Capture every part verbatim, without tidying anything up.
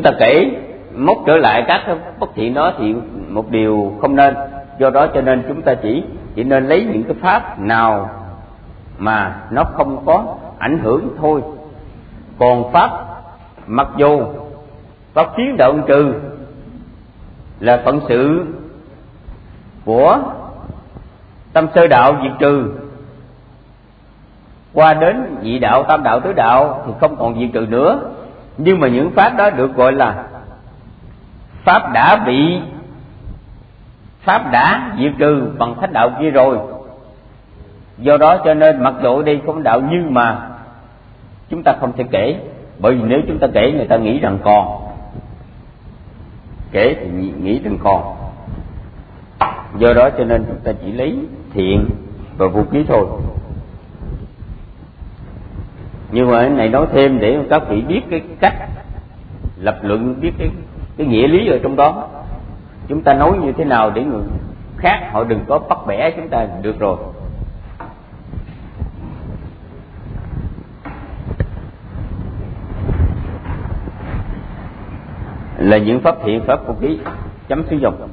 ta kể móc trở lại các cái bất thiện đó thì một điều không nên. Do đó cho nên chúng ta chỉ chỉ nên lấy những cái pháp nào mà nó không có ảnh hưởng thôi. Còn pháp mặc dù pháp kiến đạo trừ là phận sự của tâm sơ đạo diệt trừ, qua đến nhị đạo, tam đạo, tứ đạo thì không còn diệt trừ nữa. Nhưng mà những pháp đó được gọi là pháp đã bị pháp đã diệt trừ bằng thánh đạo kia rồi. Do đó cho nên mặc dù đây không đạo nhưng mà chúng ta không thể kể, bởi vì nếu chúng ta kể người ta nghĩ rằng còn, kể thì nghĩ rằng còn. Do đó cho nên chúng ta chỉ lấy thiện và vô ký thôi. Nhưng mà cái này nói thêm để các vị biết cái cách lập luận, biết cái, cái nghĩa lý ở trong đó. Chúng ta nói như thế nào để người khác họ đừng có bắt bẻ chúng ta được rồi. Là những pháp thiện, pháp vô ký, chấm sử dụng.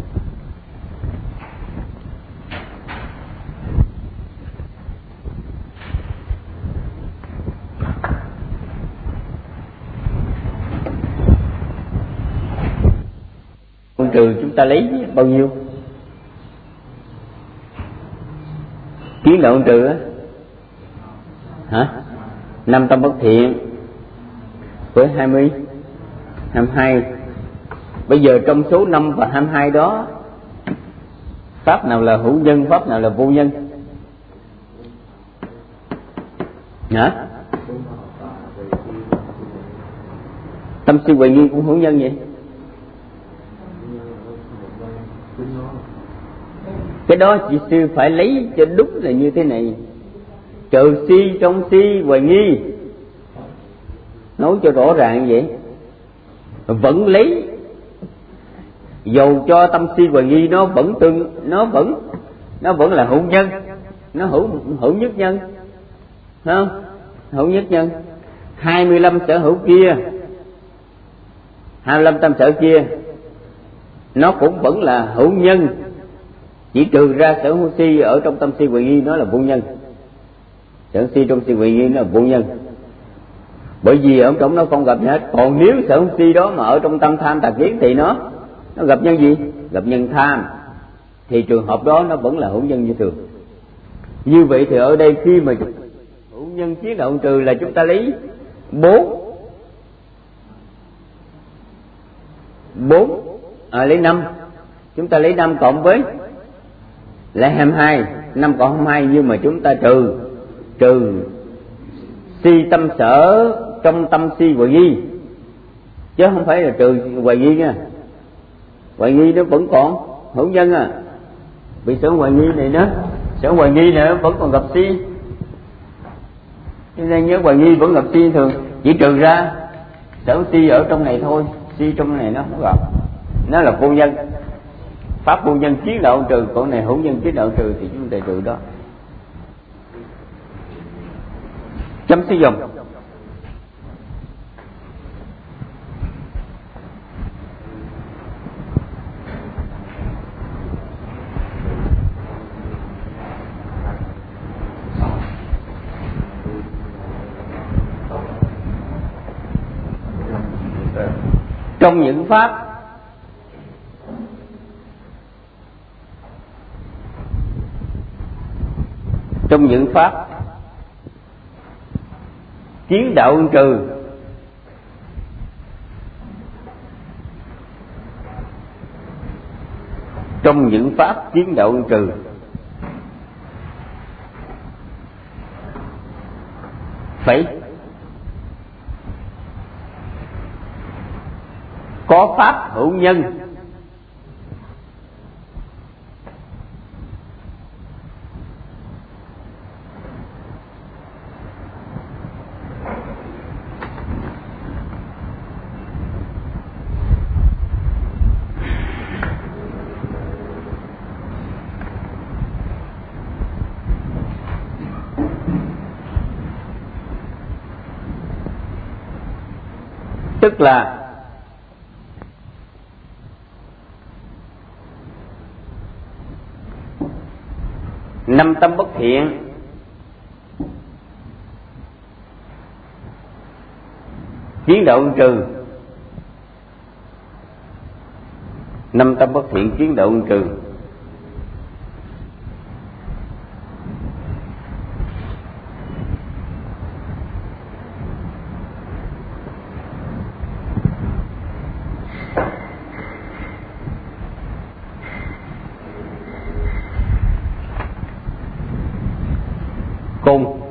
Con trừ chúng ta lấy bao nhiêu? Kiến đạo trừ á hả? Năm tâm bất thiện với hai mươi hai mươi hai. Bây giờ trong số năm và hai mươi hai đó, pháp nào là hữu nhân, pháp nào là vô nhân? Hả? Tâm si huệ nghi cũng hữu nhân vậy. Cái đó chị sư phải lấy cho đúng là như thế này. Trừ si trong si huệ nghi, nói cho rõ ràng vậy. Vẫn lấy, dầu cho tâm si huệ nghi nó vẫn tương, nó vẫn nó vẫn là hữu nhân, nó hữu hữu nhất nhân, phải không? Hữu nhất nhân. Hai mươi lăm sở hữu kia, hai mươi lăm tâm sở kia, nó cũng vẫn là hữu nhân, chỉ trừ ra sở hữu si ở trong tâm si huệ nghi nó là vô nhân. Sở si trong si huệ nghi nó là vô nhân, bởi vì ở trong nó không gặp gì hết. Còn nếu sở hữu si đó mà ở trong tâm tham tà kiến thì nó nó gặp nhân gì? Gặp nhân tham, thì trường hợp đó nó vẫn là hữu nhân như thường. Như vậy thì ở đây khi mà hữu nhân kiến đạo trừ là chúng ta lấy bốn bốn à, lấy năm, chúng ta lấy năm cộng với lấy hai mươi hai, năm cộng hai mươi hai, nhưng mà chúng ta trừ trừ si tâm sở trong tâm si huệ nghi, chứ không phải là trừ huệ nghi nha. Huệ nghi nó vẫn còn hữu nhân à, vì sở huệ nghi này nó sở huệ nghi này nó vẫn còn gặp si, cho nên nhớ huệ nghi vẫn gặp si thường, chỉ trừ ra sở si ở trong này thôi, si trong này nó không gặp, nó là vô nhân. Pháp vô nhân kiến đạo trừ, còn này hữu nhân kiến đạo trừ thì chúng ta trừ đó. Chấm sử dụng. Trong những pháp trong những pháp kiến đạo trừ, trong những pháp kiến đạo trừ phải có pháp hữu nhân, tức là Năm tâm bất thiện kiến đạo trừ. Năm tâm bất thiện kiến đạo trừ. Cùng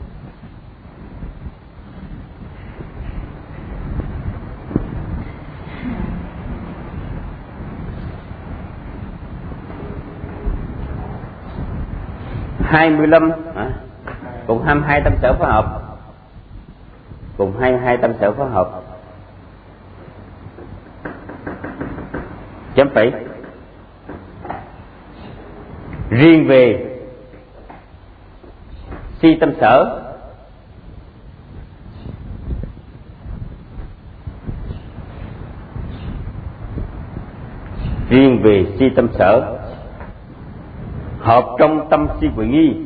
hai mươi lăm à, cùng hai mươi hai tâm sở phối hợp, cùng hai mươi hai tâm sở phối hợp. Chấm phẩy. Riêng về si tâm sở riêng về si tâm sở hợp trong tâm si huệ nghi,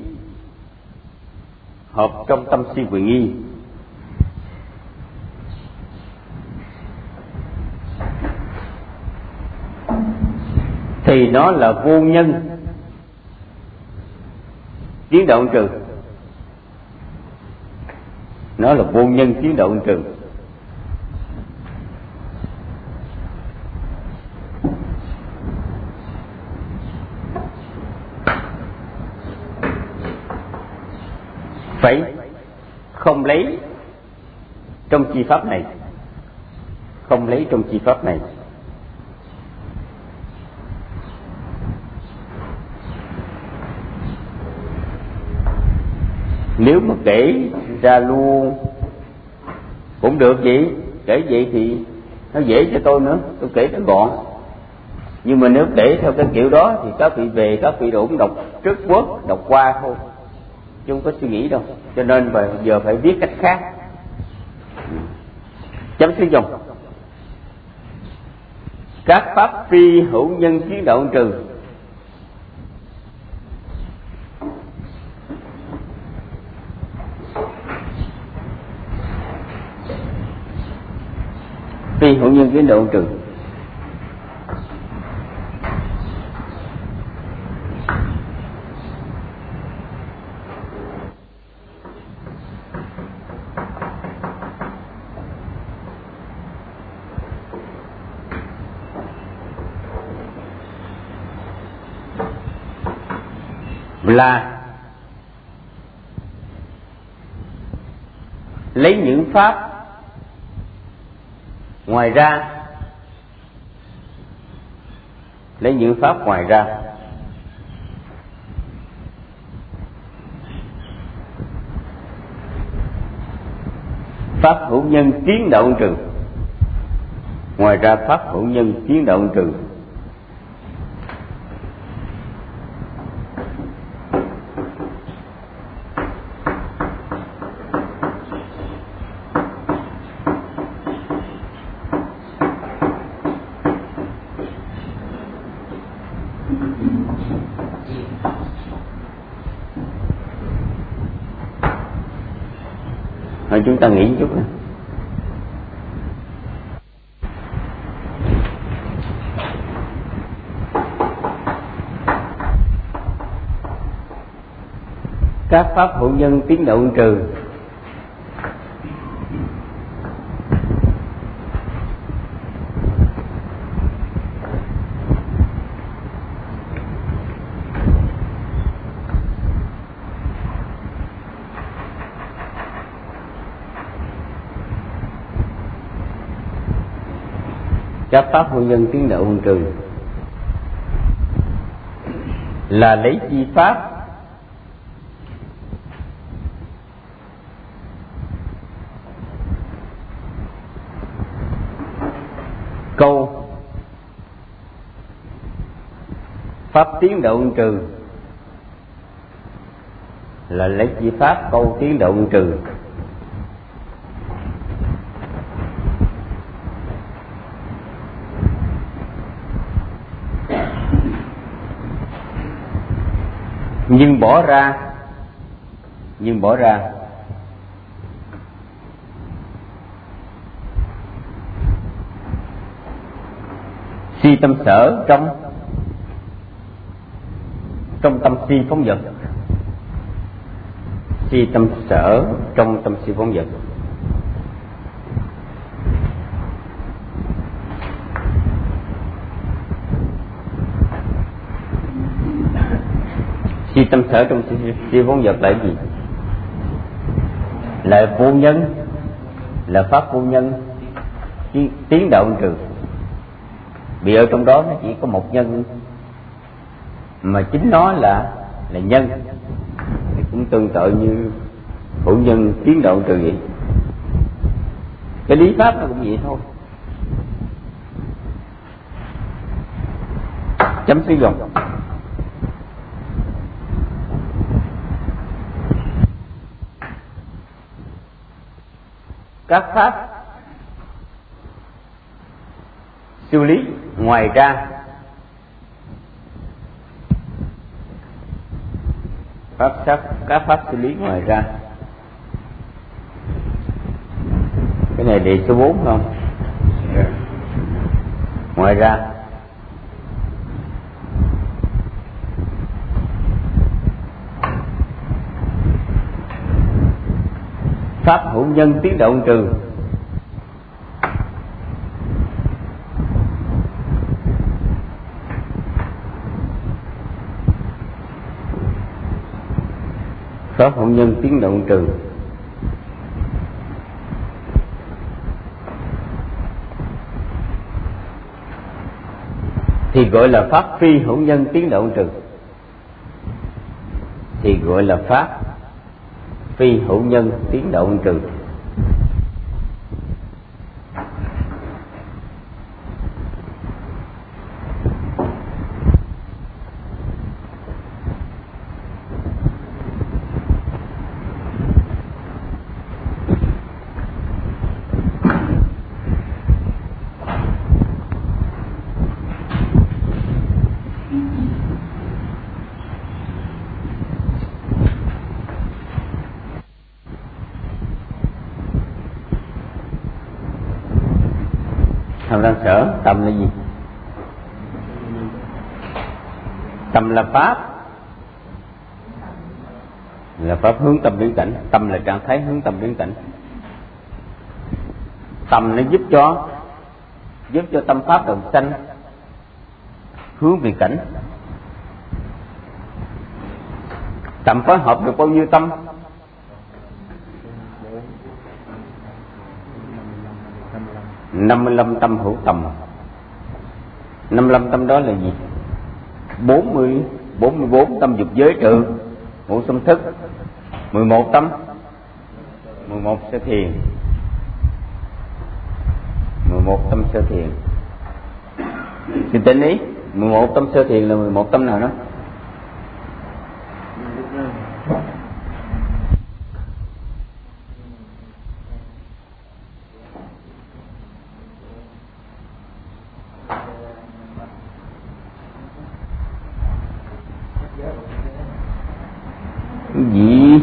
hợp trong tâm si huệ nghi thì nó là vô nhân kiến đạo trừ. Nó là vô nhân kiến đạo trừ. Phải không lấy trong chi pháp này, không lấy trong chi pháp này. Nếu mà kể ra luôn cũng được vậy, kể vậy thì nó dễ cho tôi nữa, tôi kể nó gọn. Nhưng mà nếu kể theo cái kiểu đó thì các vị về các vị cũng đọc trước quốc, đọc qua thôi, chứ không có suy nghĩ đâu. Cho nên bây giờ phải viết cách khác. Chấm thứ dòng. Các pháp phi hữu nhân kiến đạo trừ. Phi hữu nhân kiến đạo trừ. Là lấy những pháp ngoài ra, lấy những pháp ngoài ra pháp hữu nhân kiến đạo trừ. Ngoài ra pháp hữu nhân kiến đạo trừ. Thôi chúng ta nghĩ chút nữa. Các pháp hữu nhân kiến đạo trừ. Các pháp hữu nhân kiến đạo trừ là lấy chi pháp câu pháp tiến đạo trừ, là lấy chi pháp câu tiến đạo trừ. nhưng bỏ ra nhưng bỏ ra si tâm sở trong trong tâm si phóng dật. Si tâm sở trong tâm si phóng dật. Si tâm sở trong si, si phóng dật là gì? Là vô nhân, là pháp vô nhân, tiến đạo trừ. Vì ở trong đó nó chỉ có một nhân, mà chính nó là là nhân, thì cũng tương tự như hữu nhân tiến đạo trừ vậy. Cái lý pháp nó cũng vậy thôi. Chấm sử dụng. Các pháp xử lý ngoài ra, pháp sắc các pháp xử lý ngoài ra. Cái này đề số bốn không? Ngoài ra pháp hữu nhân tiến động trừ. Pháp hữu nhân tiến động trừ thì gọi là pháp phi hữu nhân tiến động trừ. Thì gọi là pháp phi hữu nhân tiến động trừ. Tham đang sở, tâm là gì? Tâm là pháp, là pháp hướng tâm biến cảnh. Tâm là trạng thái hướng tâm biến cảnh. Tâm nó giúp cho giúp cho tâm pháp đồng sanh hướng về cảnh. Tâm phối hợp được bao nhiêu tâm? năm mươi lăm tâm hữu tầm. năm mươi lăm tâm đó là gì? bốn mươi, bốn mươi bốn tâm dục giới trừ ngũ xâm thức. mười một tâm, mười một sơ thiền, mười một tâm sơ thiền. Xin tính ý, mười một tâm sơ thiền là mười một tâm nào đó? Gì?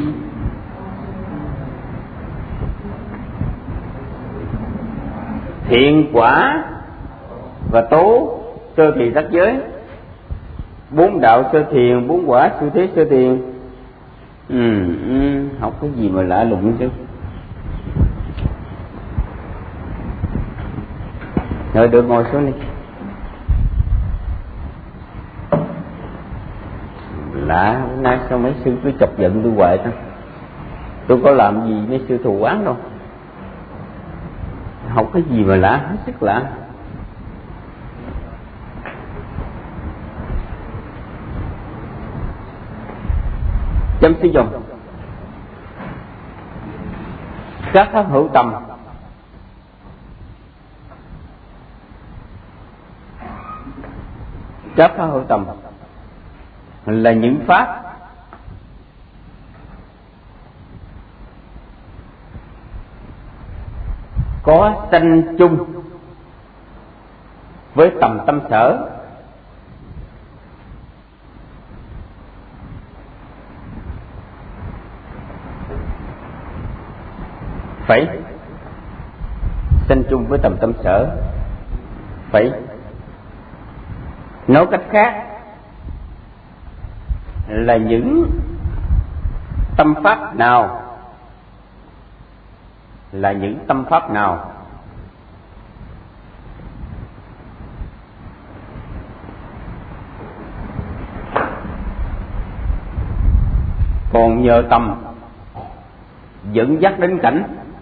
Thiện quả và tố sơ thiền sắc giới. Bốn đạo sơ thiền, bốn quả sơ thế sơ thiền. Ừ, ừ, học cái gì mà lạ lùng chứ. Rồi được, ngồi xuống đi. Lạ, hôm nay sao mấy sư cứ chọc giận tôi hoài ta? Tôi có làm gì mấy sư thù oán đâu. Học cái gì mà lạ, hết sức lạ. Chấm sử dụng. Các pháp hữu tầm Các pháp hữu tầm là những pháp có sanh chung với tầm tâm sở, phải sanh chung với tầm tâm sở. Phải nói cách khác là những tâm pháp nào, là những tâm pháp nào còn nhờ tâm dẫn dắt đến cảnh,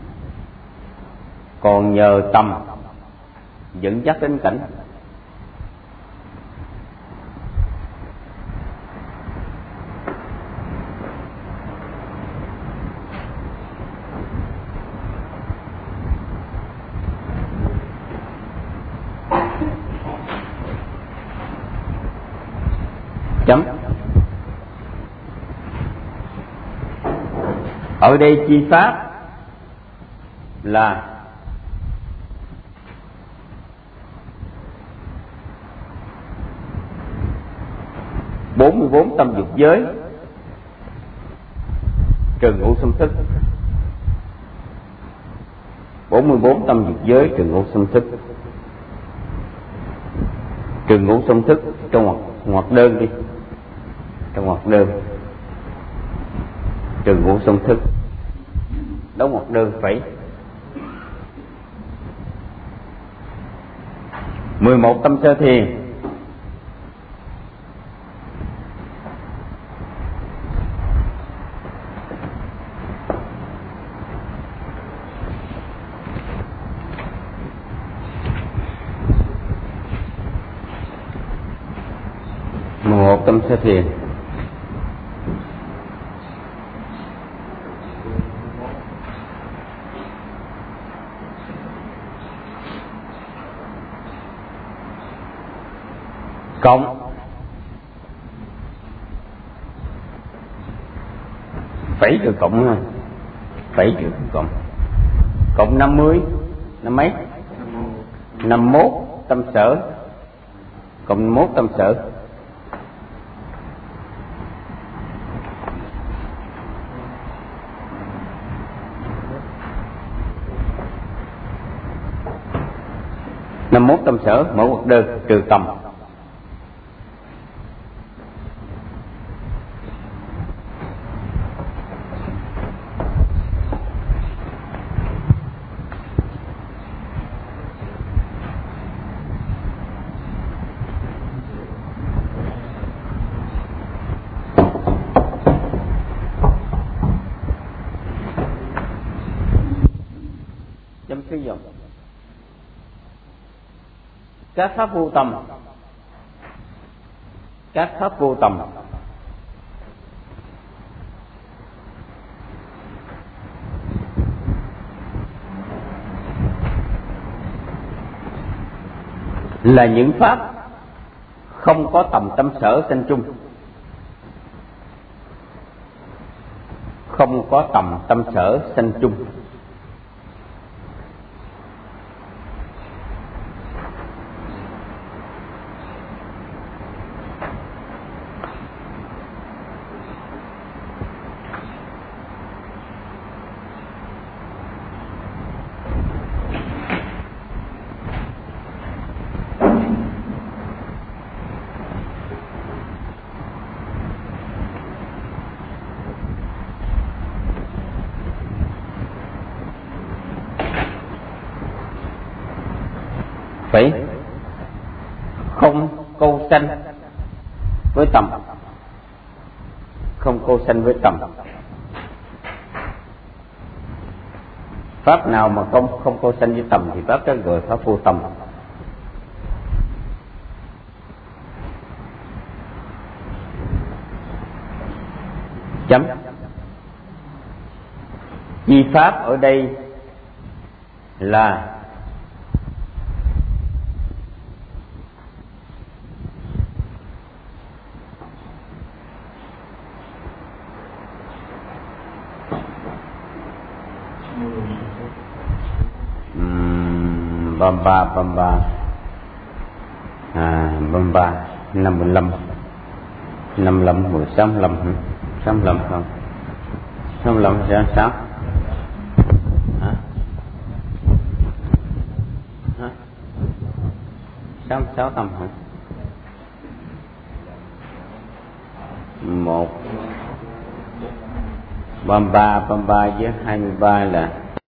còn nhờ tâm dẫn dắt đến cảnh. Chấm. Ở đây chi pháp là bốn mươi bốn tâm dục giới trừ ngũ xâm thức. bốn mươi bốn tâm dục giới trừ ngũ xâm thức. Trừ ngũ xâm thức trong ngoặc, ngoặc đơn đi, trong ngoặc đơn trừ ngũ xâm thức, đóng ngoặc đơn phải mười một tâm sơ thiền. mười một tâm sơ thiền. Cộng phẩy trừ cộng ha, phẩy trừ cộng cộng năm mươi, năm mấy? Năm mốt tâm sở, cộng mốt tâm sở. Năm mốt tâm sở mở ngoặc đơn trừ tầm. Chấm sử dụng các pháp vô tâm. Các pháp vô tâm là những pháp không có tầm tâm sở sanh chung, không có tầm tâm sở sanh chung. Phải không câu sanh với tầm, không câu sanh với tầm. Pháp nào mà không không câu sanh với tầm thì pháp đó gọi pháp vô tầm. Chấm. Chi pháp ở đây là băm ba băm ba à băm ba năm mươi lăm năm mươi lăm mười sáu mươi lăm sáu mươi lăm không sáu mươi lăm sáu sáu hả sáu mươi sáu tâm hả? Một ba mươi ba ba mươi ba với hai mươi ba là